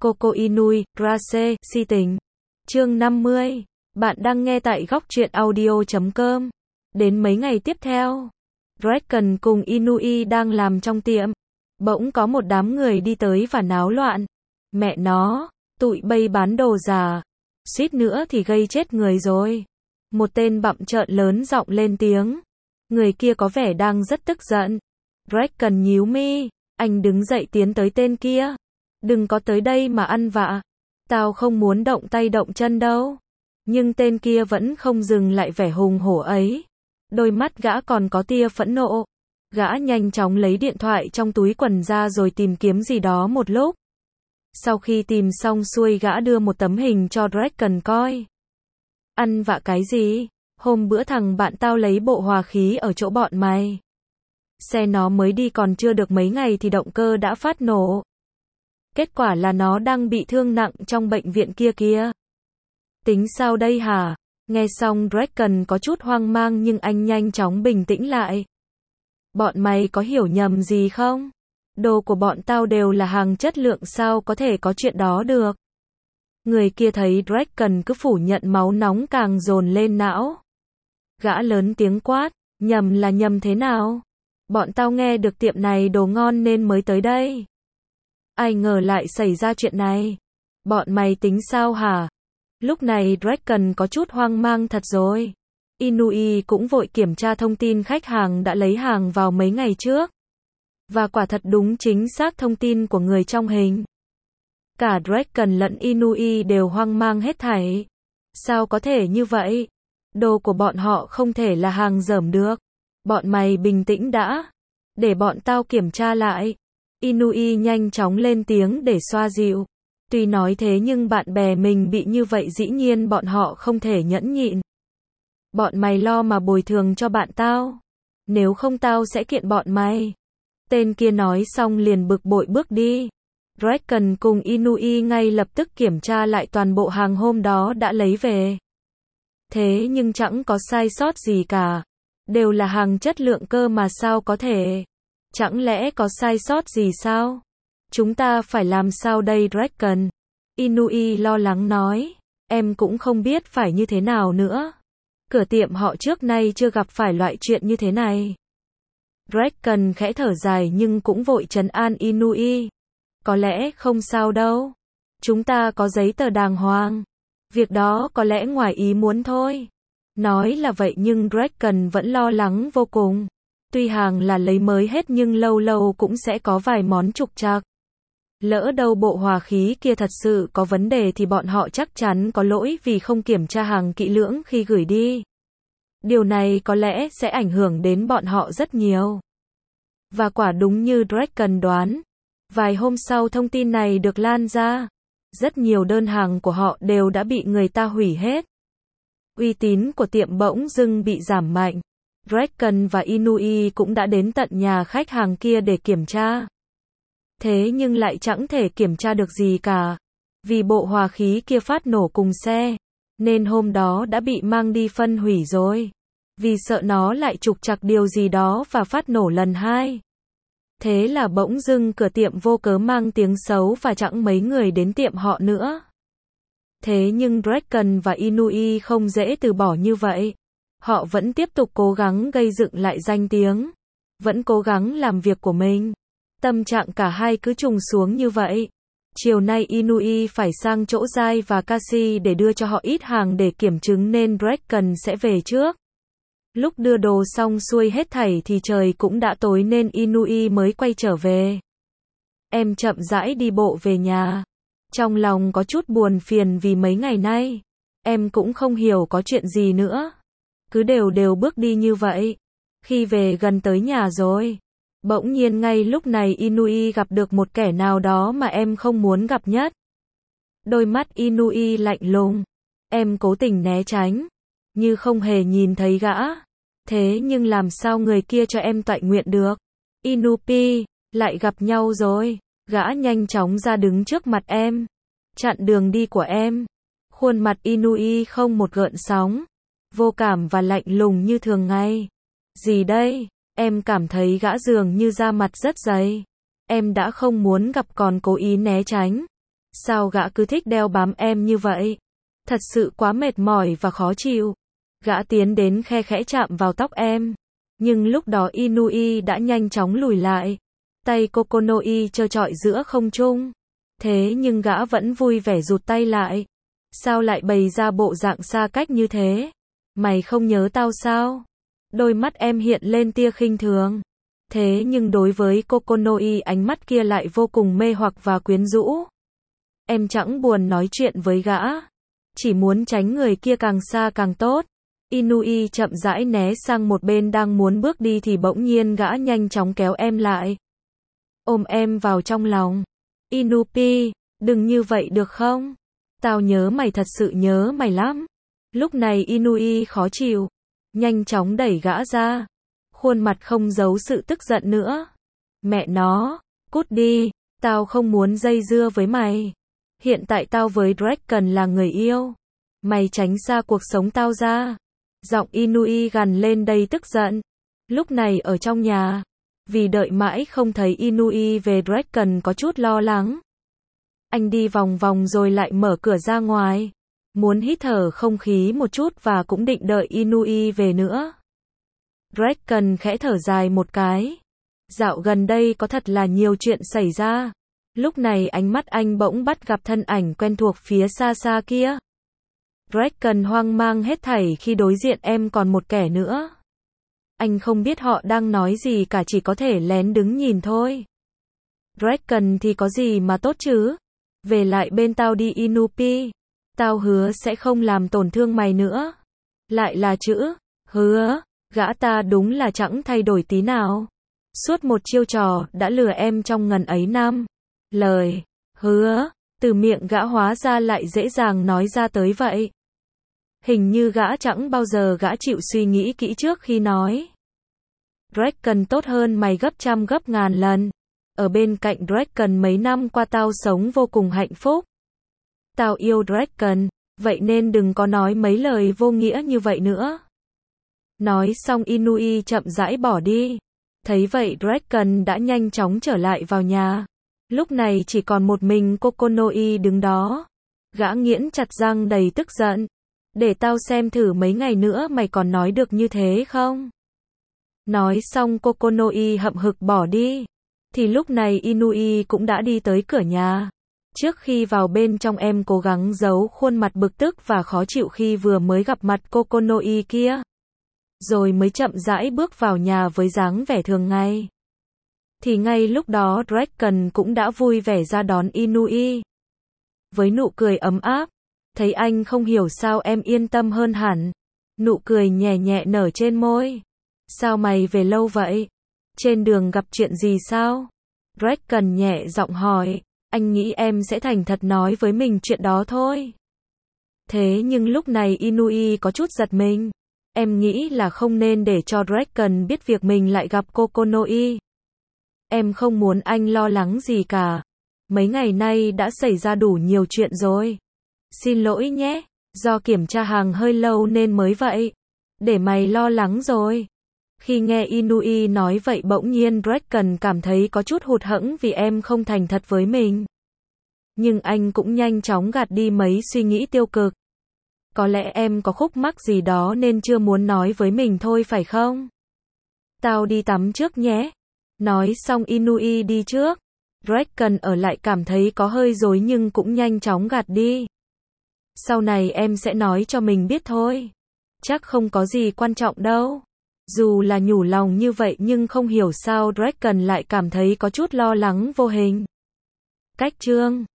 Coco Inui, Grace, si tình. Chương 50. Bạn đang nghe tại góc truyện audio.com. Đến mấy ngày tiếp theo, Draken cùng Inui đang làm trong tiệm. Bỗng có một đám người đi tới và náo loạn. Mẹ nó, tụi bay bán đồ giả. Suýt nữa thì gây chết người rồi. Một tên bặm trợn lớn giọng lên tiếng. Người kia có vẻ đang rất tức giận. Draken nhíu mi. Anh đứng dậy tiến tới tên kia. Đừng có tới đây mà ăn vạ. Tao không muốn động tay động chân đâu. Nhưng tên kia vẫn không dừng lại vẻ hùng hổ ấy. Đôi mắt gã còn có tia phẫn nộ. Gã nhanh chóng lấy điện thoại trong túi quần ra rồi tìm kiếm gì đó một lúc. Sau khi tìm xong xuôi gã đưa một tấm hình cho Draken coi. Ăn vạ cái gì? Hôm bữa thằng bạn tao lấy bộ hòa khí ở chỗ bọn mày. Xe nó mới đi còn chưa được mấy ngày thì động cơ đã phát nổ. Kết quả là nó đang bị thương nặng trong bệnh viện kia kìa. Tính sao đây hả? Nghe xong Draken có chút hoang mang nhưng anh nhanh chóng bình tĩnh lại. Bọn mày có hiểu nhầm gì không? Đồ của bọn tao đều là hàng chất lượng, sao có thể có chuyện đó được? Người kia thấy Draken cứ phủ nhận, máu nóng càng dồn lên não. Gã lớn tiếng quát, nhầm là nhầm thế nào? Bọn tao nghe được tiệm này đồ ngon nên mới tới đây. Ai ngờ lại xảy ra chuyện này. Bọn mày tính sao hả? Lúc này Draken có chút hoang mang thật rồi. Inui cũng vội kiểm tra thông tin khách hàng đã lấy hàng vào mấy ngày trước. Và quả thật đúng chính xác thông tin của người trong hình. Cả Draken lẫn Inui đều hoang mang hết thảy. Sao có thể như vậy? Đồ của bọn họ không thể là hàng dởm được. Bọn mày bình tĩnh đã. Để bọn tao kiểm tra lại. Inui nhanh chóng lên tiếng để xoa dịu. Tuy nói thế nhưng bạn bè mình bị như vậy dĩ nhiên bọn họ không thể nhẫn nhịn. Bọn mày lo mà bồi thường cho bạn tao. Nếu không tao sẽ kiện bọn mày. Tên kia nói xong liền bực bội bước đi. Draken cùng Inui ngay lập tức kiểm tra lại toàn bộ hàng hôm đó đã lấy về. Thế nhưng chẳng có sai sót gì cả. Đều là hàng chất lượng cơ mà sao có thể. Chẳng lẽ có sai sót gì sao? Chúng ta phải làm sao đây Draken? Inui lo lắng nói. Em cũng không biết phải như thế nào nữa. Cửa tiệm họ trước nay chưa gặp phải loại chuyện như thế này. Draken khẽ thở dài nhưng cũng vội trấn an Inui. Có lẽ không sao đâu. Chúng ta có giấy tờ đàng hoàng. Việc đó có lẽ ngoài ý muốn thôi. Nói là vậy nhưng Draken vẫn lo lắng vô cùng. Tuy hàng là lấy mới hết nhưng lâu lâu cũng sẽ có vài món trục trặc. Lỡ đâu bộ hòa khí kia thật sự có vấn đề thì bọn họ chắc chắn có lỗi vì không kiểm tra hàng kỹ lưỡng khi gửi đi. Điều này có lẽ sẽ ảnh hưởng đến bọn họ rất nhiều. Và quả đúng như Draken đoán. Vài hôm sau thông tin này được lan ra. Rất nhiều đơn hàng của họ đều đã bị người ta hủy hết. Uy tín của tiệm bỗng dưng bị giảm mạnh. Draken và Inui cũng đã đến tận nhà khách hàng kia để kiểm tra. Thế nhưng lại chẳng thể kiểm tra được gì cả. Vì bộ hòa khí kia phát nổ cùng xe. Nên hôm đó đã bị mang đi phân hủy rồi. Vì sợ nó lại trục trặc điều gì đó và phát nổ lần hai. Thế là bỗng dưng cửa tiệm vô cớ mang tiếng xấu và chẳng mấy người đến tiệm họ nữa. Thế nhưng Draken và Inui không dễ từ bỏ như vậy. Họ vẫn tiếp tục cố gắng gây dựng lại danh tiếng. Vẫn cố gắng làm việc của mình. Tâm trạng cả hai cứ trùng xuống như vậy. Chiều nay Inui phải sang chỗ Jai và Kasi để đưa cho họ ít hàng để kiểm chứng nên Draken sẽ về trước. Lúc đưa đồ xong xuôi hết thảy thì trời cũng đã tối nên Inui mới quay trở về. Em chậm rãi đi bộ về nhà. Trong lòng có chút buồn phiền vì mấy ngày nay. Em cũng không hiểu có chuyện gì nữa. Cứ đều bước đi như vậy. Khi về gần tới nhà rồi. Bỗng nhiên ngay lúc này Inui gặp được một kẻ nào đó mà em không muốn gặp nhất. Đôi mắt Inui lạnh lùng. Em cố tình né tránh. Như không hề nhìn thấy gã. Thế nhưng làm sao người kia cho em toại nguyện được? Inupi, lại gặp nhau rồi. Gã nhanh chóng ra đứng trước mặt em. Chặn đường đi của em. Khuôn mặt Inui không một gợn sóng. Vô cảm và lạnh lùng như thường ngày. Gì đây? Em cảm thấy gã dường như da mặt rất dày. Em đã không muốn gặp còn cố ý né tránh. Sao gã cứ thích đeo bám em như vậy? Thật sự quá mệt mỏi và khó chịu. Gã tiến đến khe khẽ chạm vào tóc em. Nhưng lúc đó Inui đã nhanh chóng lùi lại. Tay Kokonoi trơ trọi giữa không trung. Thế nhưng gã vẫn vui vẻ rụt tay lại. Sao lại bày ra bộ dạng xa cách như thế? Mày không nhớ tao sao? Đôi mắt em hiện lên tia khinh thường. Thế nhưng đối với Kokonoi ánh mắt kia lại vô cùng mê hoặc và quyến rũ. Em chẳng buồn nói chuyện với gã. Chỉ muốn tránh người kia càng xa càng tốt. Inui chậm rãi né sang một bên đang muốn bước đi thì bỗng nhiên gã nhanh chóng kéo em lại. Ôm em vào trong lòng. Inupi, đừng như vậy được không? Tao nhớ mày, thật sự nhớ mày lắm. Lúc này Inui khó chịu. Nhanh chóng đẩy gã ra. Khuôn mặt không giấu sự tức giận nữa. Mẹ nó, cút đi, tao không muốn dây dưa với mày. Hiện tại tao với Draken là người yêu. Mày tránh xa cuộc sống tao ra. Giọng Inui gằn lên đầy tức giận. Lúc này ở trong nhà, vì đợi mãi không thấy Inui về, Draken có chút lo lắng. Anh đi vòng vòng rồi lại mở cửa ra ngoài. Muốn hít thở không khí một chút và cũng định đợi Inui về nữa. Draken khẽ thở dài một cái. Dạo gần đây có thật là nhiều chuyện xảy ra. Lúc này ánh mắt anh bỗng bắt gặp thân ảnh quen thuộc phía xa xa kia. Draken hoang mang hết thảy khi đối diện em còn một kẻ nữa. Anh không biết họ đang nói gì cả, chỉ có thể lén đứng nhìn thôi. Draken thì có gì mà tốt chứ? Về lại bên tao đi Inupi. Tao hứa sẽ không làm tổn thương mày nữa. Lại là chữ hứa. Gã ta đúng là chẳng thay đổi tí nào. Suốt một chiêu trò đã lừa em trong ngần ấy năm. Lời hứa từ miệng gã hóa ra lại dễ dàng nói ra tới vậy. Hình như gã chẳng bao giờ gã chịu suy nghĩ kỹ trước khi nói. Draken tốt hơn mày gấp trăm gấp ngàn lần. Ở bên cạnh Draken mấy năm qua tao sống vô cùng hạnh phúc. Tao yêu Draken, vậy nên đừng có nói mấy lời vô nghĩa như vậy nữa. Nói xong Inui chậm rãi bỏ đi. Thấy vậy Draken đã nhanh chóng trở lại vào nhà. Lúc này chỉ còn một mình Kokonoi đứng đó. Gã nghiến chặt răng đầy tức giận. Để tao xem thử mấy ngày nữa mày còn nói được như thế không? Nói xong Kokonoi hậm hực bỏ đi. Thì lúc này Inui cũng đã đi tới cửa nhà. Trước khi vào bên trong em cố gắng giấu khuôn mặt bực tức và khó chịu khi vừa mới gặp mặt Kokonoi kia. Rồi mới chậm rãi bước vào nhà với dáng vẻ thường ngày. Thì ngay lúc đó Draken cũng đã vui vẻ ra đón Inui. Với nụ cười ấm áp. Thấy anh không hiểu sao em yên tâm hơn hẳn. Nụ cười nhẹ nhẹ nở trên môi. Sao mày về lâu vậy? Trên đường gặp chuyện gì sao? Draken nhẹ giọng hỏi. Anh nghĩ em sẽ thành thật nói với mình chuyện đó thôi. Thế nhưng lúc này Inui có chút giật mình. Em nghĩ là không nên để cho Draken biết việc mình lại gặp Kokonoi. Em không muốn anh lo lắng gì cả. Mấy ngày nay đã xảy ra đủ nhiều chuyện rồi. Xin lỗi nhé, do kiểm tra hàng hơi lâu nên mới vậy. Để mày lo lắng rồi. Khi nghe Inui nói vậy bỗng nhiên Draken cảm thấy có chút hụt hẫng vì em không thành thật với mình. Nhưng anh cũng nhanh chóng gạt đi mấy suy nghĩ tiêu cực. Có lẽ em có khúc mắc gì đó nên chưa muốn nói với mình thôi phải không? Tao đi tắm trước nhé. Nói xong Inui đi trước. Draken ở lại cảm thấy có hơi rối nhưng cũng nhanh chóng gạt đi. Sau này em sẽ nói cho mình biết thôi. Chắc không có gì quan trọng đâu. Dù là nhủ lòng như vậy nhưng không hiểu sao Draken lại cảm thấy có chút lo lắng vô hình. Cách chương